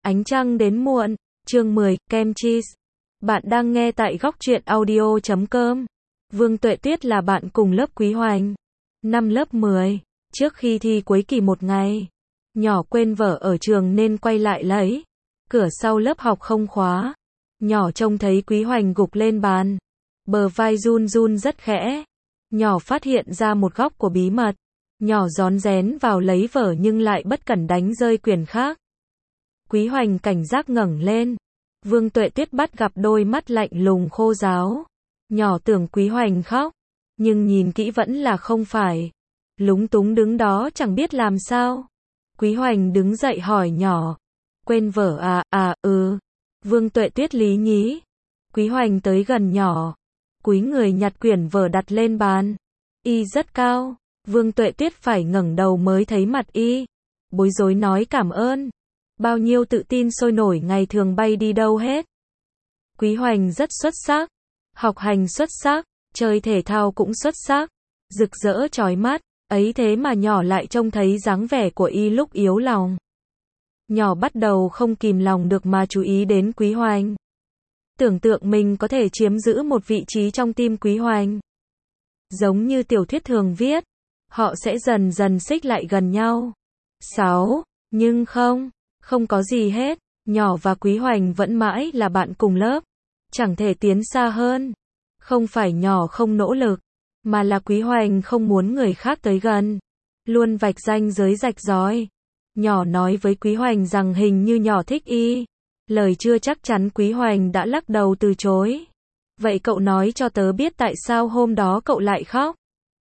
Ánh trăng đến muộn, chương 10, kem cheese. Bạn đang nghe tại góc truyện audio.com. Vương Tuệ Tuyết là bạn cùng lớp Quý Hoành. Năm lớp 10, trước khi thi cuối kỳ một ngày, nhỏ quên vở ở trường nên quay lại lấy. Cửa sau lớp học không khóa. Nhỏ trông thấy Quý Hoành gục lên bàn. Bờ vai run run rất khẽ. Nhỏ phát hiện ra một góc của bí mật. Nhỏ rón rén vào lấy vở nhưng lại bất cẩn đánh rơi quyển khác. Quý Hoành cảnh giác ngẩng lên. Vương Tuệ Tuyết bắt gặp đôi mắt lạnh lùng khô ráo. Nhỏ tưởng Quý Hoành khóc, nhưng nhìn kỹ vẫn là không phải. Lúng túng đứng đó chẳng biết làm sao. Quý Hoành đứng dậy hỏi nhỏ. Quên vở à, Vương Tuệ Tuyết lý nhí. Quý Hoành tới gần nhỏ. Cúi người nhặt quyển vở đặt lên bàn. Y rất cao. Vương Tuệ Tuyết phải ngẩng đầu mới thấy mặt y. Bối rối nói cảm ơn. Bao nhiêu tự tin sôi nổi ngày thường bay đi đâu hết. Quý Hoành rất xuất sắc. Học hành xuất sắc. Chơi thể thao cũng xuất sắc. Rực rỡ chói mắt. Ấy thế mà nhỏ lại trông thấy dáng vẻ của y lúc yếu lòng. Nhỏ bắt đầu không kìm lòng được mà chú ý đến Quý Hoành. Tưởng tượng mình có thể chiếm giữ một vị trí trong tim Quý Hoành. Giống như tiểu thuyết thường viết. Họ sẽ dần dần xích lại gần nhau. 6. Nhưng không có gì hết. Nhỏ và Quý Hoành vẫn mãi là bạn cùng lớp. Chẳng thể tiến xa hơn. Không phải nhỏ không nỗ lực, mà là Quý Hoành không muốn người khác tới gần. Luôn vạch ranh giới rạch ròi. Nhỏ nói với Quý Hoành rằng hình như nhỏ thích y. Lời chưa chắc chắn Quý Hoành đã lắc đầu từ chối. Vậy cậu nói cho tớ biết tại sao hôm đó cậu lại khóc?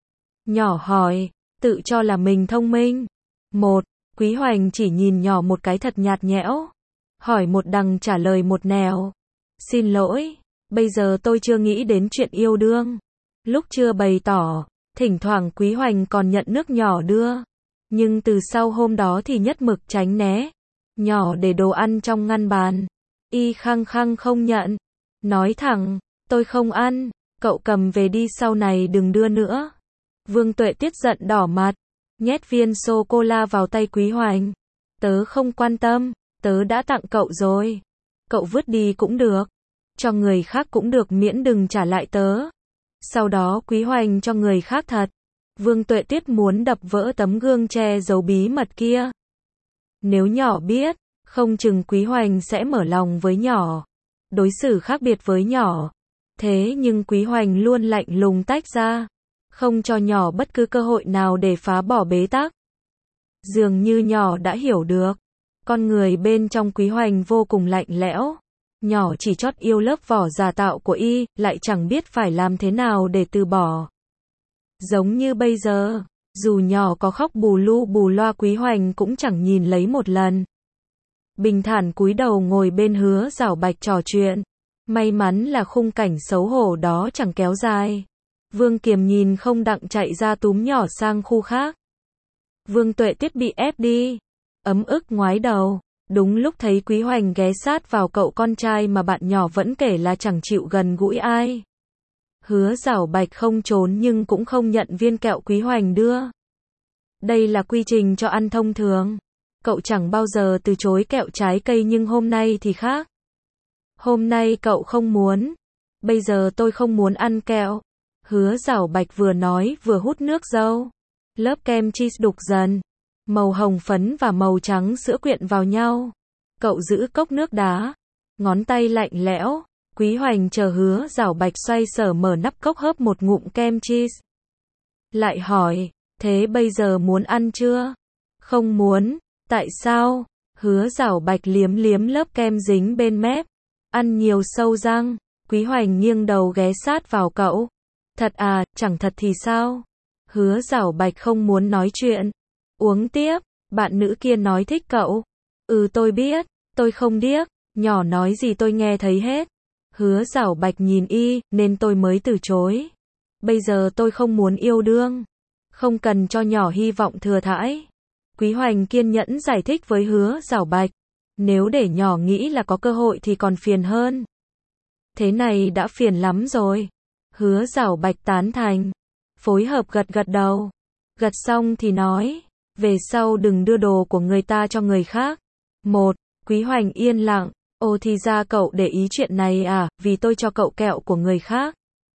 Nhỏ hỏi, tự cho là mình thông minh. Quý Hoành chỉ nhìn nhỏ một cái thật nhạt nhẽo. Hỏi một đằng trả lời một nẻo. Xin lỗi, bây giờ tôi chưa nghĩ đến chuyện yêu đương. Lúc chưa bày tỏ, thỉnh thoảng Quý Hoành còn nhận nước nhỏ đưa. Nhưng từ sau hôm đó thì nhất mực tránh né. Nhỏ để đồ ăn trong ngăn bàn. Y khăng khăng không nhận. Nói thẳng, tôi không ăn, cậu cầm về đi sau này đừng đưa nữa. Vương Tuệ Tuyết giận đỏ mặt. Nhét viên sô-cô-la vào tay Quý Hoành. Tớ không quan tâm, tớ đã tặng cậu rồi. Cậu vứt đi cũng được. Cho người khác cũng được miễn đừng trả lại tớ. Sau đó Quý Hoành cho người khác thật. Vương Tuệ Tuyết muốn đập vỡ tấm gương che giấu bí mật kia. Nếu nhỏ biết, không chừng Quý Hoành sẽ mở lòng với nhỏ. Đối xử khác biệt với nhỏ. Thế nhưng Quý Hoành luôn lạnh lùng tách ra. Không cho nhỏ bất cứ cơ hội nào để phá bỏ bế tắc. Dường như nhỏ đã hiểu được. Con người bên trong Quý Hoành vô cùng lạnh lẽo. Nhỏ chỉ chót yêu lớp vỏ giả tạo của y, lại chẳng biết phải làm thế nào để từ bỏ. Giống như bây giờ, dù nhỏ có khóc bù lu bù loa Quý Hoành cũng chẳng nhìn lấy một lần. Bình thản cúi đầu ngồi bên Hứa Giảo Bạch trò chuyện. May mắn là khung cảnh xấu hổ đó chẳng kéo dài. Vương Kiềm nhìn không đặng chạy ra túm nhỏ sang khu khác. Vương Tuệ Tuyết bị ép đi. Ấm ức ngoái đầu. Đúng lúc thấy Quý Hoành ghé sát vào cậu con trai mà bạn nhỏ vẫn kể là chẳng chịu gần gũi ai. Hứa Giảo Bạch không trốn nhưng cũng không nhận viên kẹo Quý Hoành đưa. Đây là quy trình cho ăn thông thường. Cậu chẳng bao giờ từ chối kẹo trái cây nhưng hôm nay thì khác. Hôm nay cậu không muốn. Bây giờ tôi không muốn ăn kẹo. Hứa Giảo Bạch vừa nói vừa hút nước dâu. Lớp kem cheese đục dần. Màu hồng phấn và màu trắng sữa quyện vào nhau. Cậu giữ cốc nước đá. Ngón tay lạnh lẽo. Quý Hoành chờ Hứa Giảo Bạch xoay sở mở nắp cốc hớp một ngụm kem cheese. Lại hỏi, thế bây giờ muốn ăn chưa? Không muốn. Tại sao? Hứa Giảo Bạch liếm liếm lớp kem dính bên mép. Ăn nhiều sâu răng. Quý Hoành nghiêng đầu ghé sát vào cậu. Thật à, chẳng thật thì sao? Hứa Giảo Bạch không muốn nói chuyện. Uống tiếp, bạn nữ kia nói thích cậu. Tôi biết, tôi không điếc, nhỏ nói gì tôi nghe thấy hết. Hứa Giảo Bạch nhìn y, nên tôi mới từ chối. Bây giờ tôi không muốn yêu đương. Không cần cho nhỏ hy vọng thừa thãi. Quý Hoành kiên nhẫn giải thích với Hứa Giảo Bạch. Nếu để nhỏ nghĩ là có cơ hội thì còn phiền hơn. Thế này đã phiền lắm rồi. Hứa Giảo Bạch tán thành. Phối hợp gật gật đầu. Gật xong thì nói. Về sau đừng đưa đồ của người ta cho người khác. Quý Hoành yên lặng, ồ thì ra cậu để ý chuyện này à, vì tôi cho cậu kẹo của người khác.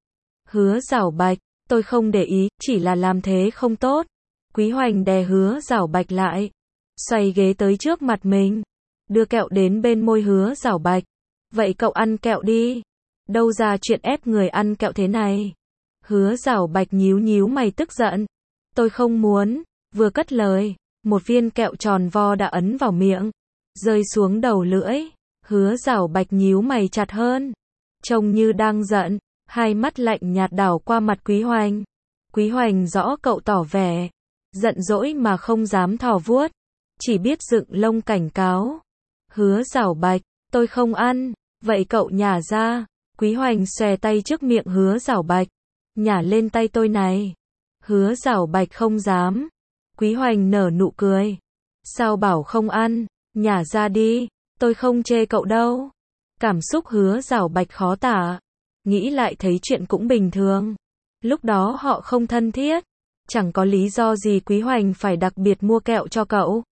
Hứa Giảo Bạch, tôi không để ý, chỉ là làm thế không tốt. Quý Hoành đè Hứa Giảo Bạch lại, xoay ghế tới trước mặt mình, đưa kẹo đến bên môi Hứa Giảo Bạch. Vậy cậu ăn kẹo đi. Đâu ra chuyện ép người ăn kẹo thế này. Hứa Giảo Bạch nhíu nhíu mày tức giận. Tôi không muốn. Vừa cất lời, một viên kẹo tròn vo đã ấn vào miệng, rơi xuống đầu lưỡi. Hứa Giảo Bạch nhíu mày chặt hơn, trông như đang giận, hai mắt lạnh nhạt đảo qua mặt Quý Hoành. Quý Hoành rõ cậu tỏ vẻ giận dỗi mà không dám thò vuốt, chỉ biết dựng lông cảnh cáo. Hứa Giảo Bạch, tôi không ăn. Vậy cậu nhả ra. Quý Hoành xòe tay trước miệng Hứa Giảo Bạch, nhả lên tay tôi này. Hứa Giảo Bạch không dám. Quý Hoành nở nụ cười. Sao bảo không ăn, nhả ra đi, tôi không chê cậu đâu. Cảm xúc Hứa Giảo Bạch khó tả. Nghĩ lại thấy chuyện cũng bình thường. Lúc đó họ không thân thiết, chẳng có lý do gì Quý Hoành phải đặc biệt mua kẹo cho cậu.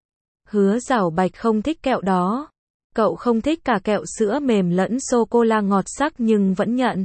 Hứa Giảo Bạch không thích kẹo đó. Cậu không thích cả kẹo sữa mềm lẫn sô-cô-la ngọt sắc nhưng vẫn nhận.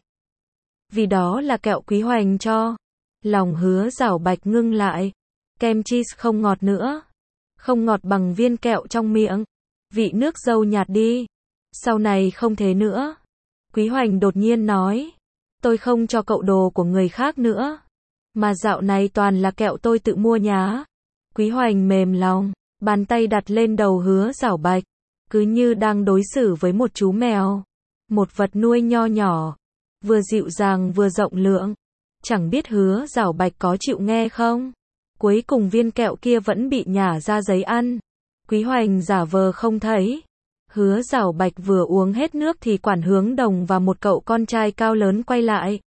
Vì đó là kẹo Quý Hoành cho. Lòng Hứa Giảo Bạch ngưng lại. Kem cheese không ngọt nữa. Không ngọt bằng viên kẹo trong miệng. Vị nước dâu nhạt đi. Sau này không thế nữa. Quý Hoành đột nhiên nói. Tôi không cho cậu đồ của người khác nữa. Mà dạo này toàn là kẹo tôi tự mua nhá. Quý Hoành mềm lòng, bàn tay đặt lên đầu Hứa Giảo Bạch. Cứ như đang đối xử với một chú mèo. Một vật nuôi nho nhỏ. Vừa dịu dàng vừa rộng lượng. Chẳng biết Hứa Giảo Bạch có chịu nghe không? Cuối cùng viên kẹo kia vẫn bị nhả ra giấy ăn. Quý Hoành giả vờ không thấy. Hứa Giảo Bạch vừa uống hết nước thì Quản Hướng Đồng và một cậu con trai cao lớn quay lại.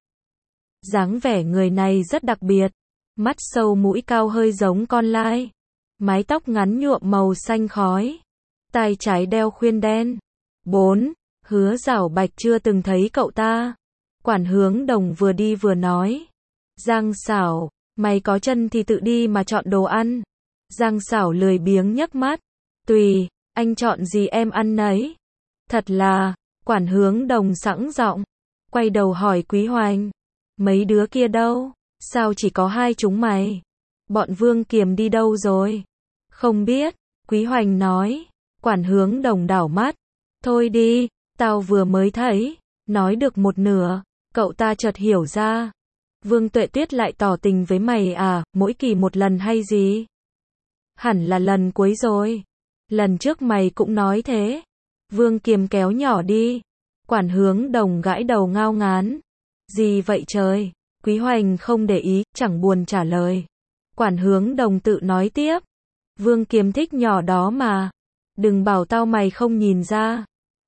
Dáng vẻ người này rất đặc biệt. Mắt sâu mũi cao hơi giống con lai. Mái tóc ngắn nhuộm màu xanh khói. Tai trái đeo khuyên đen. 4. Hứa Giảo Bạch chưa từng thấy cậu ta. Quản Hướng Đồng vừa đi vừa nói. Giang Sảo, mày có chân thì tự đi mà chọn đồ ăn. Giang Sảo lười biếng nhấc mắt. Tùy, anh chọn gì em ăn nấy. Thật là, Quản Hướng Đồng sẵn giọng. Quay đầu hỏi Quý Hoành. Mấy đứa kia đâu? Sao chỉ có hai chúng mày? Bọn Vương Kiềm đi đâu rồi? Không biết, Quý Hoành nói. Quản Hướng Đồng đảo mắt. Thôi đi, tao vừa mới thấy. Nói được một nửa, cậu ta chợt hiểu ra. Vương Tuệ Tuyết lại tỏ tình với mày à, mỗi kỳ một lần hay gì? Hẳn là lần cuối rồi. Lần trước mày cũng nói thế. Vương Kiềm kéo nhỏ đi. Quản Hướng Đồng gãi đầu ngao ngán. Gì vậy trời? Quý Hoành không để ý, chẳng buồn trả lời. Quản Hướng Đồng tự nói tiếp. Vương Kiềm thích nhỏ đó mà. Đừng bảo tao mày không nhìn ra.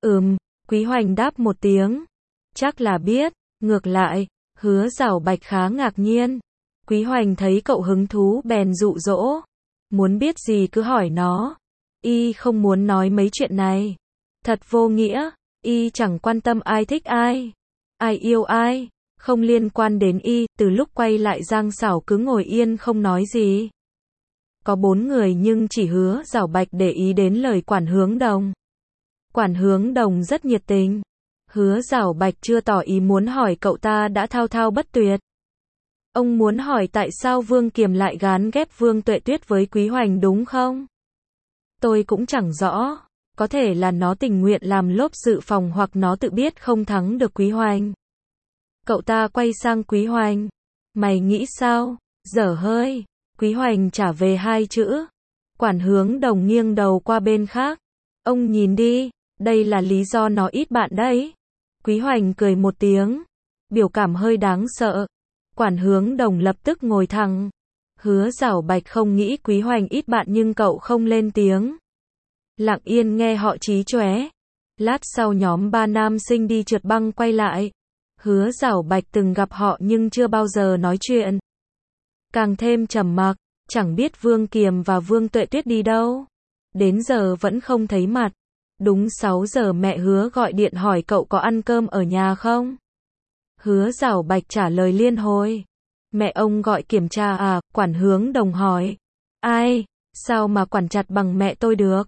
Quý Hoành đáp một tiếng. Chắc là biết. Ngược lại, Hứa Giảo Bạch khá ngạc nhiên. Quý Hoành thấy cậu hứng thú bèn dụ dỗ. Muốn biết gì cứ hỏi nó. Y không muốn nói mấy chuyện này. Thật vô nghĩa. Y chẳng quan tâm ai thích ai. Ai yêu ai. Không liên quan đến Y. Từ lúc quay lại Giang Sảo cứ ngồi yên không nói gì. Có 4 người nhưng chỉ Hứa Giảo Bạch để ý đến lời Quản Hướng Đồng. Quản Hướng Đồng rất nhiệt tình. Hứa Giảo Bạch chưa tỏ ý muốn hỏi cậu ta đã thao thao bất tuyệt. Ông muốn hỏi tại sao Vương Kiềm lại gán ghép Vương Tuệ Tuyết với Quý Hoành đúng không? Tôi cũng chẳng rõ. Có thể là nó tình nguyện làm lốp dự phòng hoặc nó tự biết không thắng được Quý Hoành. Cậu ta quay sang Quý Hoành. Mày nghĩ sao? Dở hơi. Quý Hoành trả về 2 chữ. Quản Hướng Đồng nghiêng đầu qua bên khác. Ông nhìn đi, đây là lý do nó ít bạn đấy. Quý Hoành cười một tiếng. Biểu cảm hơi đáng sợ. Quản Hướng Đồng lập tức ngồi thẳng. Hứa Giảo Bạch không nghĩ Quý Hoành ít bạn nhưng cậu không lên tiếng. Lặng yên nghe họ chí chóe. Lát sau nhóm 3 nam sinh đi trượt băng quay lại. Hứa Giảo Bạch từng gặp họ nhưng chưa bao giờ nói chuyện. Càng thêm trầm mặc, chẳng biết Vương Kiềm và Vương Tuệ Tuyết đi đâu. Đến giờ vẫn không thấy mặt. Đúng 6 giờ mẹ Hứa gọi điện hỏi cậu có ăn cơm ở nhà không? Hứa Giảo Bạch trả lời liên hồi. Mẹ ông gọi kiểm tra à? Quản Hướng Đồng hỏi. Ai? Sao mà quản chặt bằng mẹ tôi được?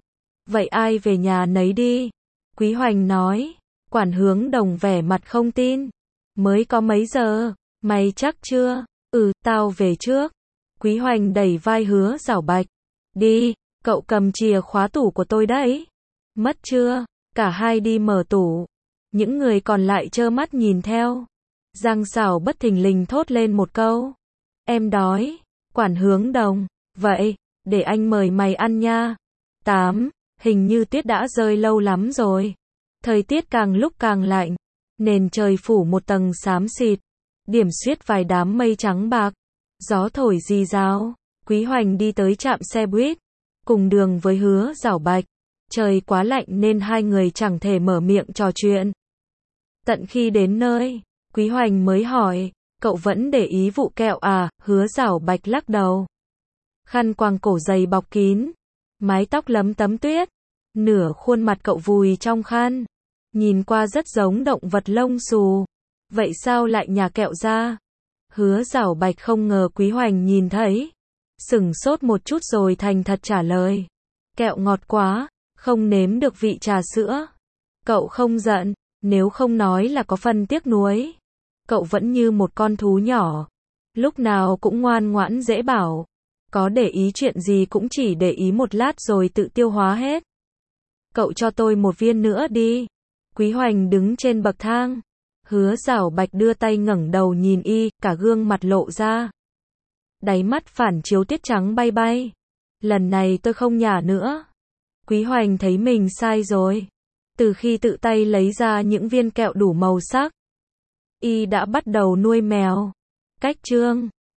Vậy ai về nhà nấy đi. Quý Hoành nói. Quản Hướng Đồng vẻ mặt không tin. Mới có mấy giờ, mày chắc chưa? Tao về trước. Quý Hoành đẩy vai Hứa Giảo Bạch. Đi, cậu cầm chìa khóa tủ của tôi đấy. Mất chưa? Cả hai đi mở tủ. Những người còn lại trơ mắt nhìn theo. Giang Sảo bất thình lình thốt lên một câu. Em đói. Quản Hướng Đồng. Vậy, để anh mời mày ăn nha. 8. Hình như tuyết đã rơi lâu lắm rồi. Thời tiết càng lúc càng lạnh. Nền trời phủ một tầng xám xịt. Điểm xuyết vài đám mây trắng bạc. Gió thổi rì rào. Quý Hoành đi tới trạm xe buýt. Cùng đường với Hứa Giảo Bạch. Trời quá lạnh nên hai người chẳng thể mở miệng trò chuyện. Tận khi đến nơi, Quý Hoành mới hỏi, cậu vẫn để ý vụ kẹo à? Hứa Giảo Bạch lắc đầu. Khăn quàng cổ dày bọc kín, mái tóc lấm tấm tuyết, nửa khuôn mặt cậu vùi trong khăn, nhìn qua rất giống động vật lông xù. Vậy sao lại nhả kẹo ra? Hứa Giảo Bạch không ngờ Quý Hoành nhìn thấy, sửng sốt một chút rồi thành thật trả lời. Kẹo ngọt quá, không nếm được vị trà sữa. Cậu không giận, nếu không nói là có phần tiếc nuối. Cậu vẫn như một con thú nhỏ, lúc nào cũng ngoan ngoãn dễ bảo. Có để ý chuyện gì cũng chỉ để ý một lát rồi tự tiêu hóa hết. Cậu cho tôi một viên nữa đi. Quý Hoành đứng trên bậc thang. Hứa Giảo Bạch đưa tay ngẩng đầu nhìn y, cả gương mặt lộ ra. Đáy mắt phản chiếu tiết trắng bay bay. Lần này tôi không nhả nữa. Quý Hoành thấy mình sai rồi. Từ khi tự tay lấy ra những viên kẹo đủ màu sắc, y đã bắt đầu nuôi mèo. Cách chương